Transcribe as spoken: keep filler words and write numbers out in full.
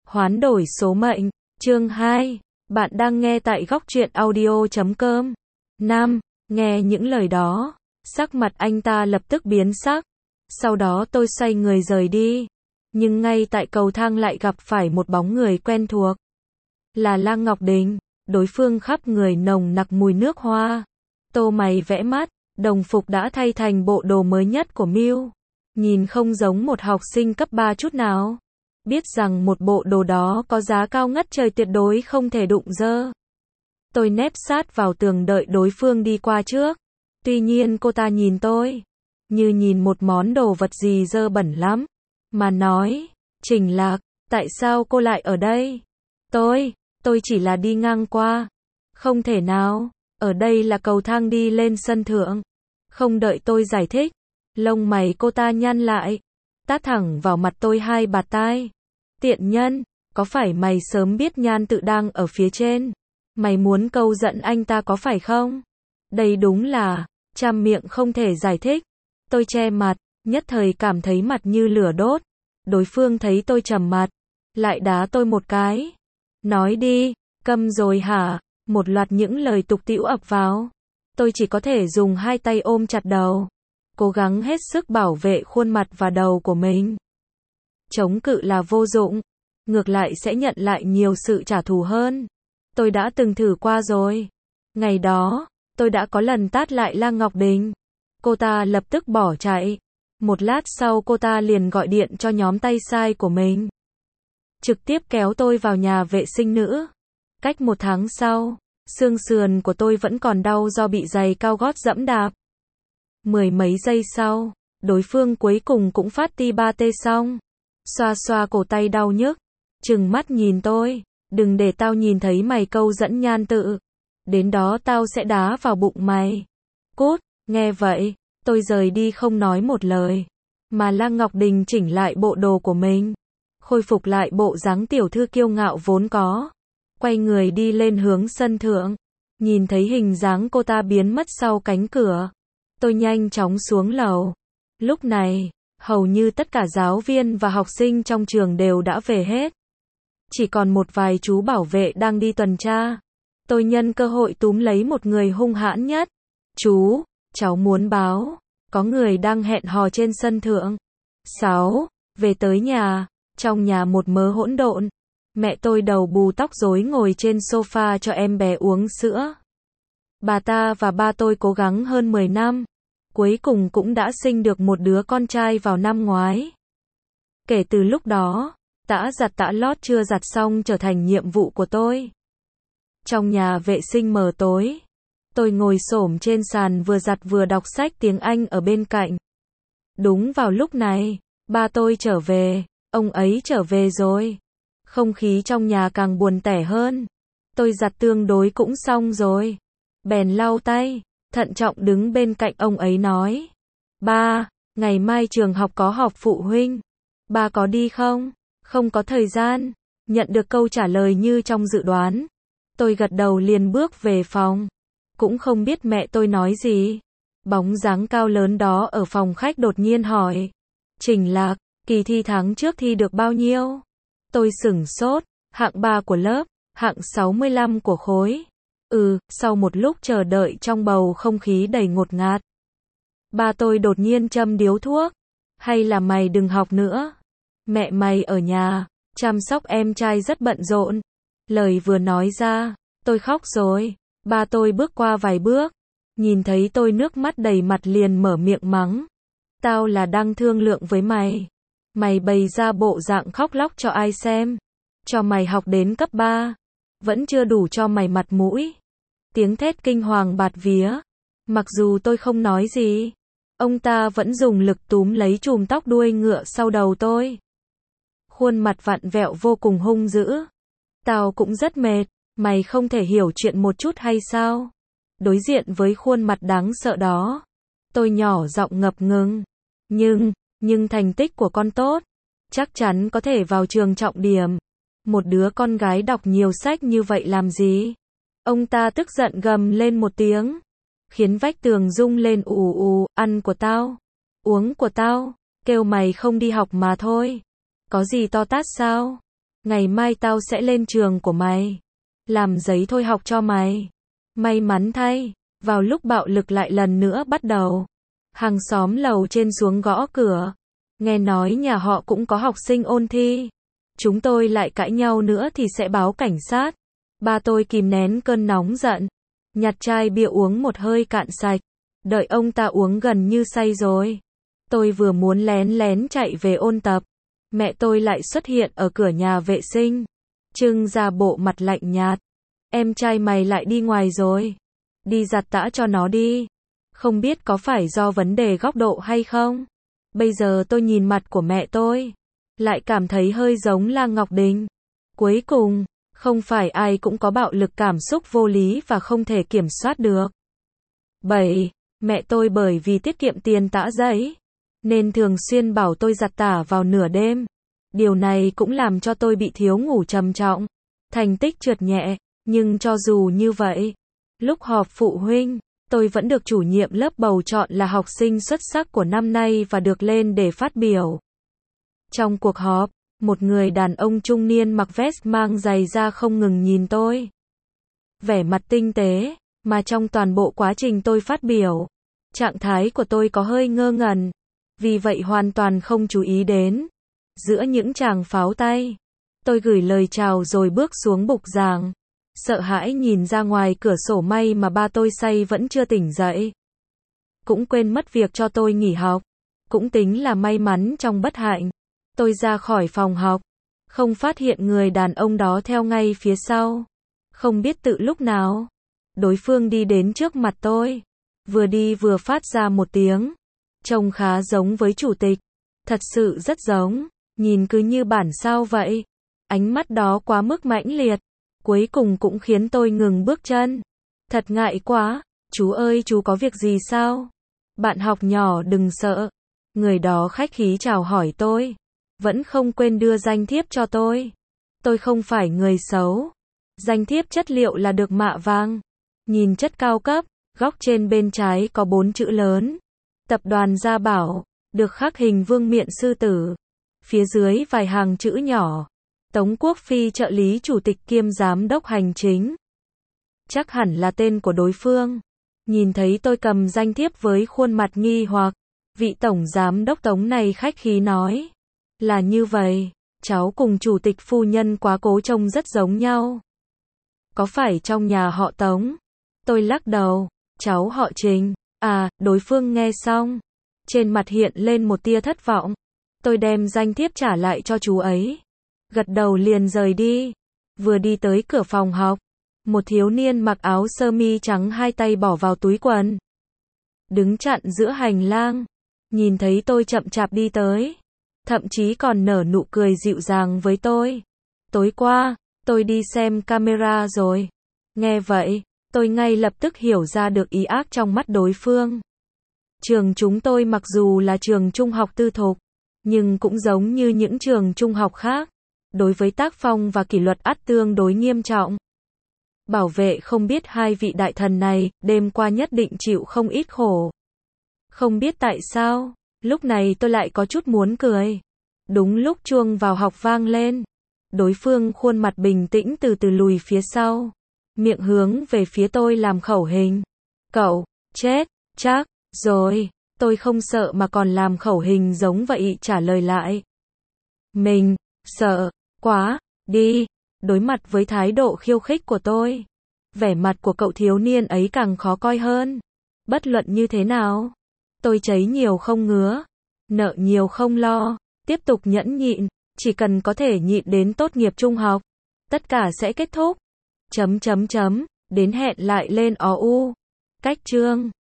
Hoán đổi số mệnh, chương hai. Bạn đang nghe tại góc truyện audio chấm com. Nam, nghe những lời đó, sắc mặt anh ta lập tức biến sắc. Sau đó tôi xoay người rời đi. Nhưng ngay tại cầu thang lại gặp phải một bóng người quen thuộc. Là Lăng Ngọc Đình, đối phương khắp người nồng nặc mùi nước hoa. Tô mày vẽ mắt, đồng phục đã thay thành bộ đồ mới nhất của Miu. Nhìn không giống một học sinh cấp ba chút nào. Biết rằng một bộ đồ đó có giá cao ngất trời tuyệt đối không thể đụng dơ. Tôi nép sát vào tường đợi đối phương đi qua trước. Tuy nhiên cô ta nhìn tôi như nhìn một món đồ vật gì dơ bẩn lắm. Mà nói, Trình Lạc, tại sao cô lại ở đây? Tôi, tôi chỉ là đi ngang qua. Không thể nào, ở đây là cầu thang đi lên sân thượng. Không đợi tôi giải thích, lông mày cô ta nhăn lại, tát thẳng vào mặt tôi hai bạt tai. Tiện nhân, có phải mày sớm biết Nhan Tự đang ở phía trên? Mày muốn câu giận anh ta có phải không? Đây đúng là, trăm miệng không thể giải thích. Tôi che mặt, nhất thời cảm thấy mặt như lửa đốt. Đối phương thấy tôi trầm mặt, lại đá tôi một cái. Nói đi, câm rồi hả? Một loạt những lời tục tĩu ập vào. Tôi chỉ có thể dùng hai tay ôm chặt đầu, cố gắng hết sức bảo vệ khuôn mặt và đầu của mình. Chống cự là vô dụng, ngược lại sẽ nhận lại nhiều sự trả thù hơn. Tôi đã từng thử qua rồi. Ngày đó, tôi đã có lần tát lại Lăng Ngọc Đình. Cô ta lập tức bỏ chạy. Một lát sau cô ta liền gọi điện cho nhóm tay sai của mình. Trực tiếp kéo tôi vào nhà vệ sinh nữ. Cách một tháng sau, xương sườn của tôi vẫn còn đau do bị giày cao gót dẫm đạp. Mười mấy giây sau, đối phương cuối cùng cũng phát ti ba tê xong. Xoa xoa cổ tay đau nhức, trừng mắt nhìn tôi, đừng để tao nhìn thấy mày câu dẫn Nhan Tự. Đến đó tao sẽ đá vào bụng mày. Cút, nghe vậy, tôi rời đi không nói một lời. Mà Lăng Ngọc Đình chỉnh lại bộ đồ của mình, khôi phục lại bộ dáng tiểu thư kiêu ngạo vốn có. Quay người đi lên hướng sân thượng, nhìn thấy hình dáng cô ta biến mất sau cánh cửa. Tôi nhanh chóng xuống lầu. Lúc này, hầu như tất cả giáo viên và học sinh trong trường đều đã về hết. Chỉ còn một vài chú bảo vệ đang đi tuần tra. Tôi nhân cơ hội túm lấy một người hung hãn nhất. Chú, cháu muốn báo, có người đang hẹn hò trên sân thượng. Sáu, về tới nhà, trong nhà một mớ hỗn độn. Mẹ tôi đầu bù tóc rối ngồi trên sofa cho em bé uống sữa. Bà ta và ba tôi cố gắng hơn mười năm. Cuối cùng cũng đã sinh được một đứa con trai vào năm ngoái. Kể từ lúc đó, tã giặt tã lót chưa giặt xong trở thành nhiệm vụ của tôi. Trong nhà vệ sinh mờ tối, tôi ngồi xổm trên sàn vừa giặt vừa đọc sách tiếng Anh ở bên cạnh. Đúng vào lúc này, ba tôi trở về, ông ấy trở về rồi. Không khí trong nhà càng buồn tẻ hơn. Tôi giặt tương đối cũng xong rồi. Bèn lau tay, thận trọng đứng bên cạnh ông ấy nói. Ba, ngày mai trường học có họp phụ huynh. Ba có đi không? Không có thời gian. Nhận được câu trả lời như trong dự đoán. Tôi gật đầu liền bước về phòng. Cũng không biết mẹ tôi nói gì. Bóng dáng cao lớn đó ở phòng khách đột nhiên hỏi. Trình Lạc, kỳ thi tháng trước thi được bao nhiêu? Tôi sửng sốt, hạng ba của lớp, hạng sáu mươi lăm của khối. Ừ, sau một lúc chờ đợi trong bầu không khí đầy ngột ngạt. Ba tôi đột nhiên châm điếu thuốc. Hay là mày đừng học nữa. Mẹ mày ở nhà, chăm sóc em trai rất bận rộn. Lời vừa nói ra, tôi khóc rồi. Ba tôi bước qua vài bước, nhìn thấy tôi nước mắt đầy mặt liền mở miệng mắng. Tao là đang thương lượng với mày. Mày bày ra bộ dạng khóc lóc cho ai xem? Cho mày học đến cấp ba, vẫn chưa đủ cho mày mặt mũi. Tiếng thét kinh hoàng bạt vía. Mặc dù tôi không nói gì, ông ta vẫn dùng lực túm lấy chùm tóc đuôi ngựa sau đầu tôi. Khuôn mặt vặn vẹo vô cùng hung dữ. Tao cũng rất mệt, mày không thể hiểu chuyện một chút hay sao? Đối diện với khuôn mặt đáng sợ đó, tôi nhỏ giọng ngập ngừng. Nhưng, nhưng thành tích của con tốt, chắc chắn có thể vào trường trọng điểm. Một đứa con gái đọc nhiều sách như vậy làm gì? Ông ta tức giận gầm lên một tiếng, khiến vách tường rung lên ù ù. Ăn của tao, uống của tao, kêu mày không đi học mà thôi. Có gì to tát sao? Ngày mai tao sẽ lên trường của mày. Làm giấy thôi học cho mày. May mắn thay, vào lúc bạo lực lại lần nữa bắt đầu. Hàng xóm lầu trên xuống gõ cửa. Nghe nói nhà họ cũng có học sinh ôn thi. Chúng tôi lại cãi nhau nữa thì sẽ báo cảnh sát. Ba tôi kìm nén cơn nóng giận. Nhặt chai bia uống một hơi cạn sạch. Đợi ông ta uống gần như say rồi. Tôi vừa muốn lén lén chạy về ôn tập. Mẹ tôi lại xuất hiện ở cửa nhà vệ sinh. Trưng ra bộ mặt lạnh nhạt. Em trai mày lại đi ngoài rồi. Đi giặt tã cho nó đi. Không biết có phải do vấn đề góc độ hay không? Bây giờ tôi nhìn mặt của mẹ tôi. Lại cảm thấy hơi giống La Ngọc Đình. Cuối cùng, không phải ai cũng có bạo lực cảm xúc vô lý và không thể kiểm soát được. bảy. Mẹ tôi bởi vì tiết kiệm tiền tã giấy, nên thường xuyên bảo tôi giặt tả vào nửa đêm. Điều này cũng làm cho tôi bị thiếu ngủ trầm trọng. Thành tích trượt nhẹ, nhưng cho dù như vậy, lúc họp phụ huynh, tôi vẫn được chủ nhiệm lớp bầu chọn là học sinh xuất sắc của năm nay và được lên để phát biểu. Trong cuộc họp, một người đàn ông trung niên mặc vest mang giày da không ngừng nhìn tôi. Vẻ mặt tinh tế, mà trong toàn bộ quá trình tôi phát biểu, trạng thái của tôi có hơi ngơ ngẩn, vì vậy hoàn toàn không chú ý đến. Giữa những tràng pháo tay, tôi gửi lời chào rồi bước xuống bục giảng. Sợ hãi nhìn ra ngoài cửa sổ, may mà ba tôi say vẫn chưa tỉnh dậy. Cũng quên mất việc cho tôi nghỉ học. Cũng tính là may mắn trong bất hạnh. Tôi ra khỏi phòng học, không phát hiện người đàn ông đó theo ngay phía sau. Không biết tự lúc nào, đối phương đi đến trước mặt tôi. Vừa đi vừa phát ra một tiếng. Trông khá giống với chủ tịch. Thật sự rất giống. Nhìn cứ như bản sao vậy. Ánh mắt đó quá mức mãnh liệt. Cuối cùng cũng khiến tôi ngừng bước chân. Thật ngại quá. Chú ơi, chú có việc gì sao? Bạn học nhỏ đừng sợ. Người đó khách khí chào hỏi tôi. Vẫn không quên đưa danh thiếp cho tôi. Tôi không phải người xấu. Danh thiếp chất liệu là được mạ vàng. Nhìn chất cao cấp. Góc trên bên trái có bốn chữ lớn. Tập đoàn Gia Bảo. Được khắc hình vương miện sư tử. Phía dưới vài hàng chữ nhỏ. Tống Quốc Phi trợ lý chủ tịch kiêm giám đốc hành chính. Chắc hẳn là tên của đối phương. Nhìn thấy tôi cầm danh thiếp với khuôn mặt nghi hoặc, vị tổng giám đốc Tống này khách khí nói. Là như vậy, cháu cùng chủ tịch phu nhân quá cố trông rất giống nhau. Có phải trong nhà họ Tống? Tôi lắc đầu, cháu họ Trình. À, đối phương nghe xong. Trên mặt hiện lên một tia thất vọng. Tôi đem danh thiếp trả lại cho chú ấy. Gật đầu liền rời đi. Vừa đi tới cửa phòng học, một thiếu niên mặc áo sơ mi trắng hai tay bỏ vào túi quần. Đứng chặn giữa hành lang. Nhìn thấy tôi chậm chạp đi tới. Thậm chí còn nở nụ cười dịu dàng với tôi. Tối qua, tôi đi xem camera rồi. Nghe vậy, tôi ngay lập tức hiểu ra được ý ác trong mắt đối phương. Trường chúng tôi mặc dù là trường trung học tư thục, nhưng cũng giống như những trường trung học khác. Đối với tác phong và kỷ luật ắt tương đối nghiêm trọng. Bảo vệ không biết hai vị đại thần này, đêm qua nhất định chịu không ít khổ. Không biết tại sao, lúc này tôi lại có chút muốn cười. Đúng lúc chuông vào học vang lên. Đối phương khuôn mặt bình tĩnh từ từ lùi phía sau. Miệng hướng về phía tôi làm khẩu hình. Cậu, chết, chắc, rồi. Tôi không sợ mà còn làm khẩu hình giống vậy trả lời lại. Mình, sợ, quá, đi. Đối mặt với thái độ khiêu khích của tôi, vẻ mặt của cậu thiếu niên ấy càng khó coi hơn. Bất luận như thế nào, tôi cháy nhiều không ngứa, nợ nhiều không lo, tiếp tục nhẫn nhịn, chỉ cần có thể nhịn đến tốt nghiệp trung học, tất cả sẽ kết thúc. Chấm chấm chấm, đến hẹn lại lên o u. Cách chương